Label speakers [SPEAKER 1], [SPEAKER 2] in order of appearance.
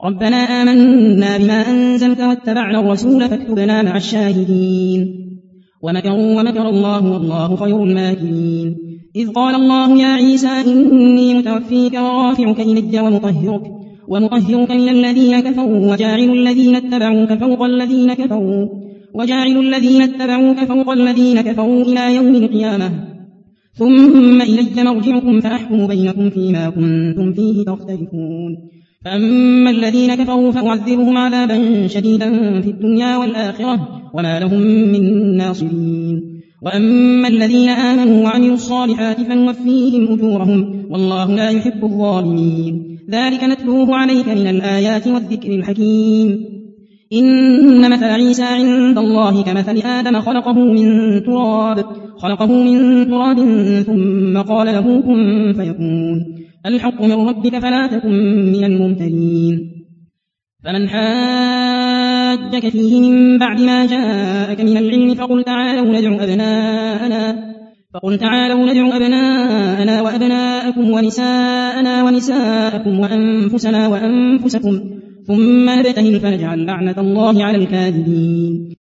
[SPEAKER 1] ربنا آمنا بما أنزلت واتبعنا الرسول فاكتبنا مع الشاهدين ومكر الله والله خير الماكرين إذ قال الله يا عيسى إني متوفيك ورافعك إلي ومطهرك من الذين كفروا وجاعل الذين اتبعوك فوق الذين كفروا إلى يوم القيامة ثم إلي مرجعكم فأحكم بينكم فيما كنتم فيه تختلفون فأما الذين كفروا فأعذبهم عذابا شديدا في الدنيا والآخرة وما لهم من ناصرين وأما الذين آمنوا وعملوا الصالحات فنوفيهم أجورهم والله لا يحب الظالمين ذلك نتلوه عليك من الآيات والذكر الحكيم إن مثل عيسى عند الله كمثل آدم خلقه من تراب ثم قال له كن فيكون الحق من ربك فلا تكن من الممترين فمن حاجك فيه من بعد ما جاءك من العلم فقل تعالوا ندع أبناءنا وأبناءكم ونساءنا ونساءكم وأنفسنا وأنفسكم ثم نبتهل فنجعل لعنة الله على الكاذبين